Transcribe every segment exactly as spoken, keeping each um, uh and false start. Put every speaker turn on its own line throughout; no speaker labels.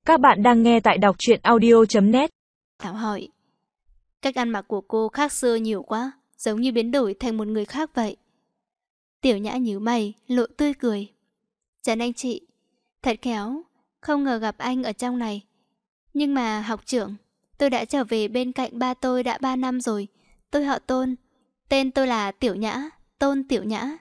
Các bạn đang nghe tại đọc truyện audio chấm net.
Thảo hỏi, cách ăn mặc của cô khác xưa nhiều quá, giống như biến đổi thành một người khác vậy. Tiểu Nhã nhíu mày, lộ tươi cười. Trần anh chị, thật khéo, không ngờ gặp anh ở trong này. Nhưng mà học trưởng, tôi đã trở về bên cạnh ba tôi đã ba năm rồi. Tôi họ Tôn, tên tôi là Tiểu Nhã, Tôn Tiểu Nhã.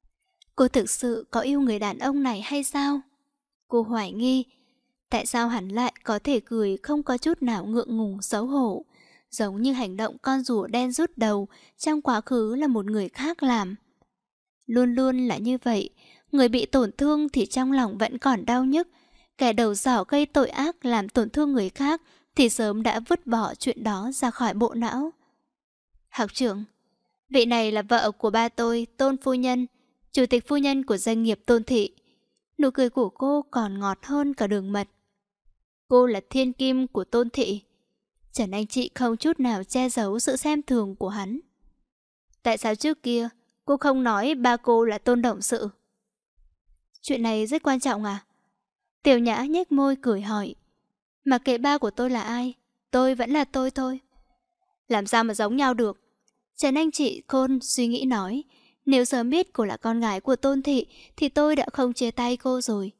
Cô thực sự có yêu người đàn ông này hay sao? Cô hoài nghi, tại sao hắn lại có thể cười không có chút nào ngượng ngùng xấu hổ, giống như hành động con rùa đen rút đầu trong quá khứ là một người khác làm. Luôn luôn là như vậy, người bị tổn thương thì trong lòng vẫn còn đau nhức, kẻ đầu sỏ gây tội ác làm tổn thương người khác thì sớm đã vứt bỏ chuyện đó ra khỏi bộ não. Học trưởng, vị này là vợ của ba tôi, Tôn phu nhân, chủ tịch phu nhân của doanh nghiệp Tôn thị. Nụ cười của cô còn ngọt hơn cả đường mật. Cô là thiên kim của Tôn thị. Trần anh chị không chút nào che giấu sự xem thường của hắn. Tại sao trước kia cô không nói ba cô là Tôn động sự? Chuyện này rất quan trọng à? Tiểu Nhã nhếch môi cười hỏi. Mà kệ ba của tôi là ai, tôi vẫn là tôi thôi. Làm sao mà giống nhau được? Trần anh chị khôn suy nghĩ nói. Nếu sớm biết cô là con gái của Tôn thị thì tôi đã không chia tay cô rồi.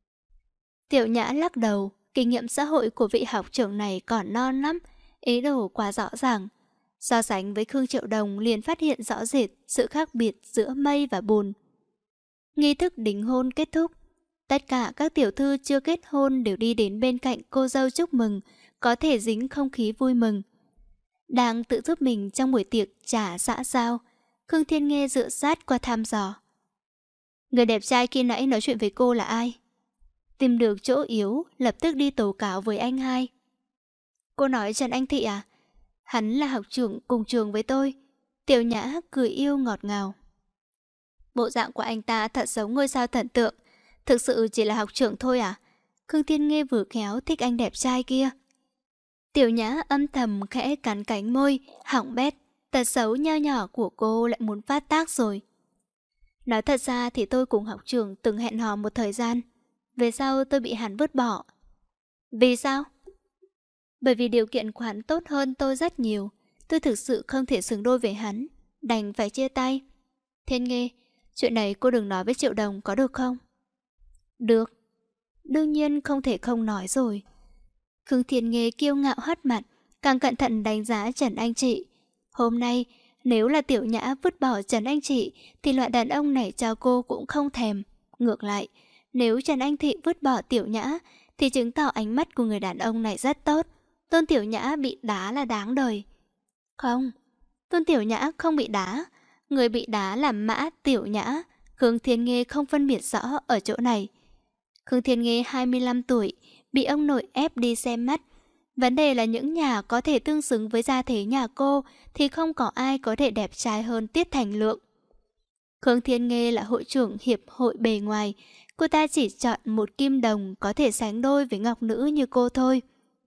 Tiểu Nhã lắc đầu. Kinh nghiệm xã hội của vị học trưởng này còn non lắm, ý đồ quá rõ ràng. So sánh với Khương Triệu Đồng liền phát hiện rõ rệt sự khác biệt giữa mây và bùn. Nghi thức đính hôn kết thúc. Tất cả các tiểu thư chưa kết hôn đều đi đến bên cạnh cô dâu chúc mừng, có thể dính không khí vui mừng. Đang tự giúp mình trong buổi tiệc trà xã giao, Khương Thiên Nghê dựa sát qua thăm dò. Người đẹp trai khi nãy nói chuyện với cô là ai? Tìm được chỗ yếu, lập tức đi tố cáo với anh hai. Cô nói Trần Anh Thị à? Hắn là học trưởng cùng trường với tôi. Tiểu Nhã cười yêu ngọt ngào. Bộ dạng của anh ta thật giống ngôi sao thần tượng. Thực sự chỉ là học trưởng thôi à? Khương Thiên Nghê vừa khéo thích anh đẹp trai kia. Tiểu Nhã âm thầm khẽ cắn cánh môi, hỏng bét. Tật xấu nho nhỏ của cô lại muốn phát tác rồi. Nói thật ra thì tôi cùng học trưởng từng hẹn hò một thời gian. Về sau tôi bị hắn vứt bỏ. Vì sao? Bởi vì điều kiện của hắn tốt hơn tôi rất nhiều. Tôi thực sự không thể xứng đôi với hắn, đành phải chia tay. Thiên Nghê, chuyện này cô đừng nói với Triệu Đồng có được không? Được. Đương nhiên không thể không nói rồi. Khương Thiên Nghê kiêu ngạo hất mặt, càng cẩn thận đánh giá Trần Anh Chị. Hôm nay, nếu là Tiểu Nhã vứt bỏ Trần Anh Chị thì loại đàn ông này cho cô cũng không thèm. Ngược lại, nếu Trần Anh Thị vứt bỏ Tiểu Nhã thì chứng tỏ ánh mắt của người đàn ông này rất tốt. Tôn Tiểu Nhã bị đá là đáng đời. Không, Tôn Tiểu Nhã không bị đá. Người bị đá là Mã Tiểu Nhã. Khương Thiên Nghê không phân biệt rõ ở chỗ này. Khương Thiên Nghê hai mươi lăm tuổi, bị ông nội ép đi xem mắt. Vấn đề là những nhà có thể tương xứng với gia thế nhà cô thì không có ai có thể đẹp trai hơn Tiết Thành Lượng. Khương Thiên Nghê là hội trưởng hiệp hội bề ngoài. Cô ta chỉ chọn một kim đồng có thể sánh đôi với ngọc nữ như cô thôi.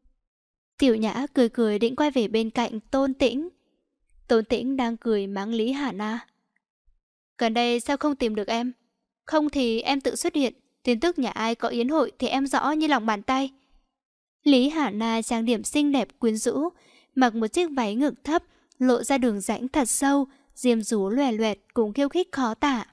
Tiểu Nhã cười cười định quay về bên cạnh Tôn Tĩnh. Tôn Tĩnh đang cười mắng Lý Hà Na. Gần đây sao không tìm được em? Không thì em tự xuất hiện. Tin tức nhà ai có yến hội thì em rõ như lòng bàn tay. Lý Hà Na trang điểm xinh đẹp quyến rũ, mặc một chiếc váy ngực thấp, lộ ra đường rãnh thật sâu, diêm dúa loè loẹt cùng khiêu khích khó tả.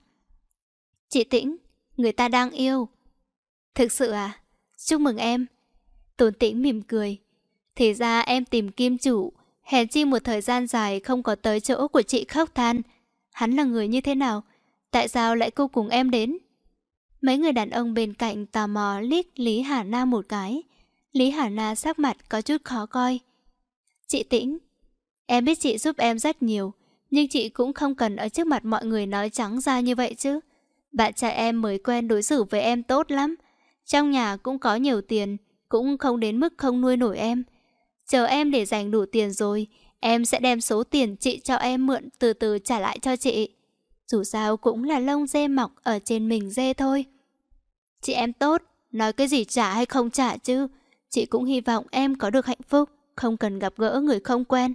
Chị Tĩnh, người ta đang yêu. Thực sự à? Chúc mừng em. Tôn Tĩnh mỉm cười. Thì ra em tìm kim chủ, hèn chi một thời gian dài không có tới chỗ của chị khóc than. Hắn là người như thế nào? Tại sao lại cô cùng em đến? Mấy người đàn ông bên cạnh tò mò liếc Lý Hà Na một cái. Lý Hà Na sắc mặt có chút khó coi. Chị Tĩnh, em biết chị giúp em rất nhiều, nhưng chị cũng không cần ở trước mặt mọi người nói trắng ra như vậy chứ. Bạn trai em mới quen đối xử với em tốt lắm. Trong nhà cũng có nhiều tiền, cũng không đến mức không nuôi nổi em. Chờ em để dành đủ tiền rồi, em sẽ đem số tiền chị cho em mượn từ từ trả lại cho chị. Dù sao cũng là lông dê mọc ở trên mình dê thôi. Chị em tốt, nói cái gì trả hay không trả chứ. Chị cũng hy vọng em có được hạnh phúc, không cần gặp gỡ người không quen.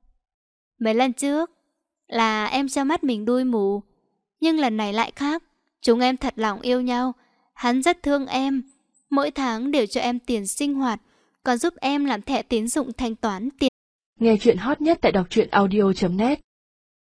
Mấy lần trước là em cho mắt mình đuôi mù, nhưng lần này lại khác. Chúng em thật lòng yêu nhau. Hắn rất thương em, Mỗi tháng đều cho em tiền sinh hoạt, còn giúp em làm thẻ tín dụng thanh toán tiền.
Nghe chuyện hot nhất tại đọc truyện audio chấm net.